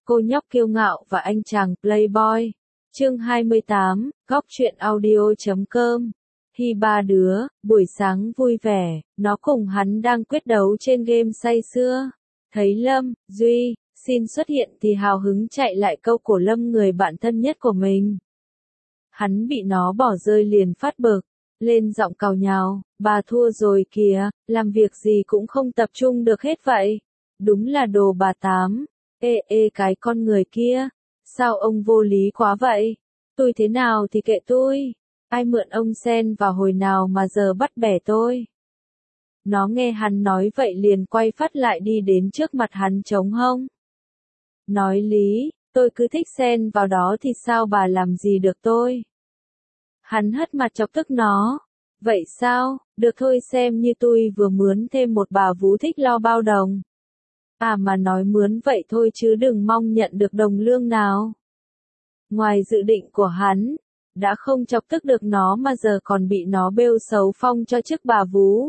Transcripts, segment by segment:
Cô nhóc kiêu ngạo và anh chàng playboy. Chương 28, góc truyện audio.com. Khi ba đứa, buổi sáng vui vẻ, nó cùng hắn đang quyết đấu trên game say sưa. Thấy Lâm, Duy, Xin xuất hiện thì hào hứng chạy lại câu cổ Lâm người bạn thân nhất của mình. Hắn bị nó bỏ rơi liền phát bực, lên giọng càu nhàu, bà thua rồi kìa, làm việc gì cũng không tập trung được hết vậy. Đúng là đồ bà Tám. Ê cái con người kia, sao ông vô lý quá vậy? Tôi thế nào thì kệ tôi, ai mượn ông xen vào hồi nào mà giờ bắt bẻ tôi. Nó nghe hắn nói vậy liền quay phát lại đi đến trước mặt hắn trống hông. Nói lý, tôi cứ thích xen vào đó thì sao bà làm gì được tôi. Hắn hất mặt chọc tức nó. Vậy sao, được thôi xem như tôi vừa mướn thêm một bà vú thích lo bao đồng. À mà nói mướn vậy thôi chứ đừng mong nhận được đồng lương nào. Ngoài dự định của hắn, đã không chọc tức được nó mà giờ còn bị nó bêu xấu phong cho chức bà vú.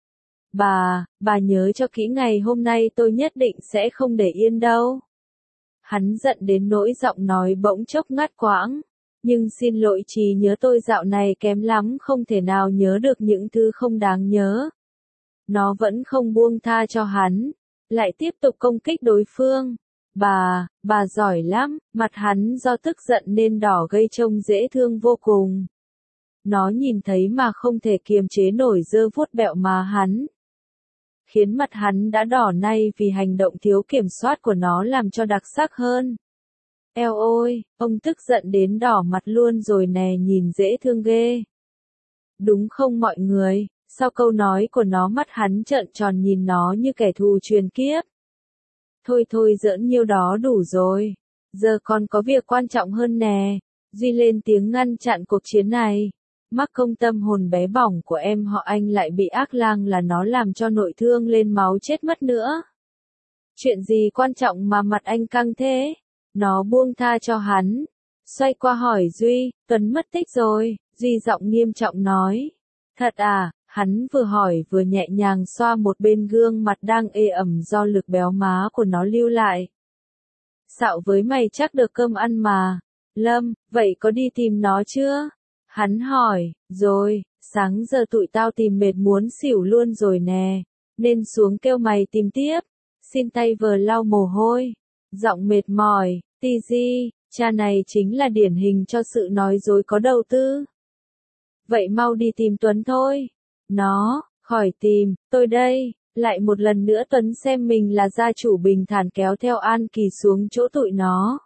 Bà nhớ cho kỹ ngày hôm nay tôi nhất định sẽ không để yên đâu. Hắn giận đến nỗi giọng nói bỗng chốc ngắt quãng. Nhưng xin lỗi trí nhớ tôi dạo này kém lắm không thể nào nhớ được những thứ không đáng nhớ. Nó vẫn không buông tha cho hắn. Lại tiếp tục công kích đối phương. Bà giỏi lắm, mặt hắn do tức giận nên đỏ gây trông dễ thương vô cùng. Nó nhìn thấy mà không thể kiềm chế nổi giơ vuốt bẹo má hắn. Khiến mặt hắn đã đỏ nay vì hành động thiếu kiểm soát của nó làm cho đặc sắc hơn. Eo ôi, ông tức giận đến đỏ mặt luôn rồi nè, nhìn dễ thương ghê. Đúng không mọi người? Sau câu nói của nó mắt hắn trợn tròn nhìn nó như kẻ thù truyền kiếp. Thôi giỡn nhiêu đó đủ rồi. Giờ còn có việc quan trọng hơn nè. Duy lên tiếng ngăn chặn cuộc chiến này. Mắc công tâm hồn bé bỏng của em họ Anh lại bị ác lang là nó làm cho nội thương lên máu chết mất nữa. Chuyện gì quan trọng mà mặt anh căng thế? Nó buông tha cho hắn. Xoay qua hỏi Duy, Tuấn mất tích rồi. Duy giọng nghiêm trọng nói. Thật à? Hắn vừa hỏi vừa nhẹ nhàng xoa một bên gương mặt đang ê ẩm do lực béo má của nó lưu lại. Xạo với mày chắc được cơm ăn mà. Lâm, vậy có đi tìm nó chưa? Hắn hỏi, rồi, sáng giờ tụi tao tìm mệt muốn xỉu luôn rồi nè. Nên xuống kêu mày tìm tiếp. Xin tay vờ lau mồ hôi. Giọng mệt mỏi, Tz, cha này chính là điển hình cho sự nói dối có đầu tư. Vậy mau đi tìm Tuấn thôi. Nó, khỏi tìm, tôi đây. Lại một lần nữa Tuấn xem mình là gia chủ bình thản kéo theo An Kỳ xuống chỗ tụi nó.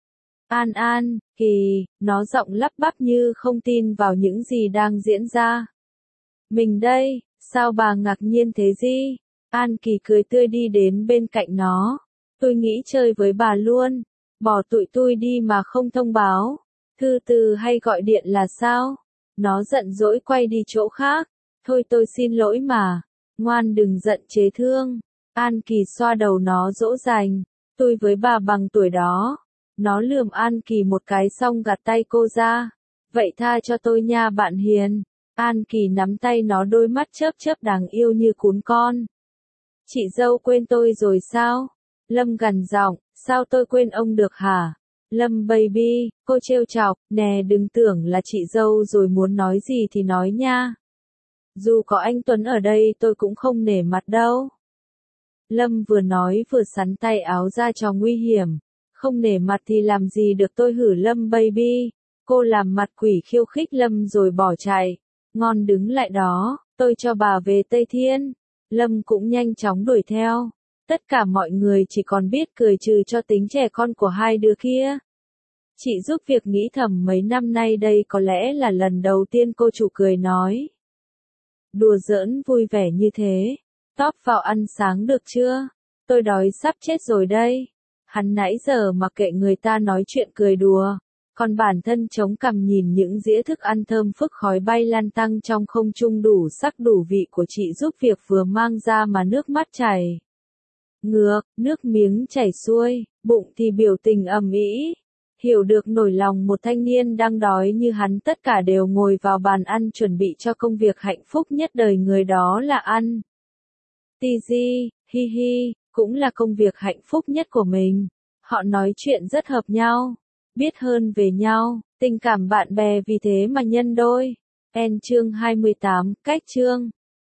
An, Kỳ, nó giọng lắp bắp như không tin vào những gì đang diễn ra. Mình đây, sao bà ngạc nhiên thế gì? An Kỳ cười tươi đi đến bên cạnh nó. Tôi nghĩ chơi với bà luôn. Bỏ tụi tôi đi mà không thông báo. Thư từ hay gọi điện là sao? Nó giận dỗi quay đi chỗ khác. Thôi tôi xin lỗi mà. Ngoan đừng giận chế thương. An Kỳ xoa đầu nó dỗ dành. Tôi với bà bằng tuổi đó. Nó lườm An Kỳ một cái xong gạt tay cô ra. Vậy tha cho tôi nha bạn hiền. An Kỳ nắm tay nó đôi mắt chớp chớp đáng yêu như cún con. Chị dâu quên tôi rồi sao? Lâm gằn giọng, sao tôi quên ông được hả? Lâm baby, cô trêu chọc, nè đừng tưởng là chị dâu rồi muốn nói gì thì nói nha. Dù có anh Tuấn ở đây tôi cũng không nể mặt đâu. Lâm vừa nói vừa sắn tay áo ra cho nguy hiểm. Không nể mặt thì làm gì được tôi hử Lâm baby. Cô làm mặt quỷ khiêu khích Lâm rồi bỏ chạy. Ngon đứng lại đó, tôi cho bà về Tây Thiên. Lâm cũng nhanh chóng đuổi theo. Tất cả mọi người chỉ còn biết cười trừ cho tính trẻ con của hai đứa kia. Chị giúp việc nghĩ thầm mấy năm nay đây có lẽ là lần đầu tiên cô chủ cười nói. Đùa giỡn vui vẻ như thế. Tóp vào ăn sáng được chưa? Tôi đói sắp chết rồi đây. Hắn nãy giờ mà kệ người ta nói chuyện cười đùa. Còn bản thân chống cằm nhìn những dĩa thức ăn thơm phức khói bay lan tăng trong không trung đủ sắc đủ vị của chị giúp việc vừa mang ra mà nước mắt chảy. Ngược, nước miếng chảy xuôi, bụng thì biểu tình ầm ĩ. Hiểu được nỗi lòng một thanh niên đang đói như hắn tất cả đều ngồi vào bàn ăn chuẩn bị cho công việc hạnh phúc nhất đời người đó là ăn. Tz, hi hi, cũng là công việc hạnh phúc nhất của mình. Họ nói chuyện rất hợp nhau, biết hơn về nhau, tình cảm bạn bè vì thế mà nhân đôi. Chương 28, cách chương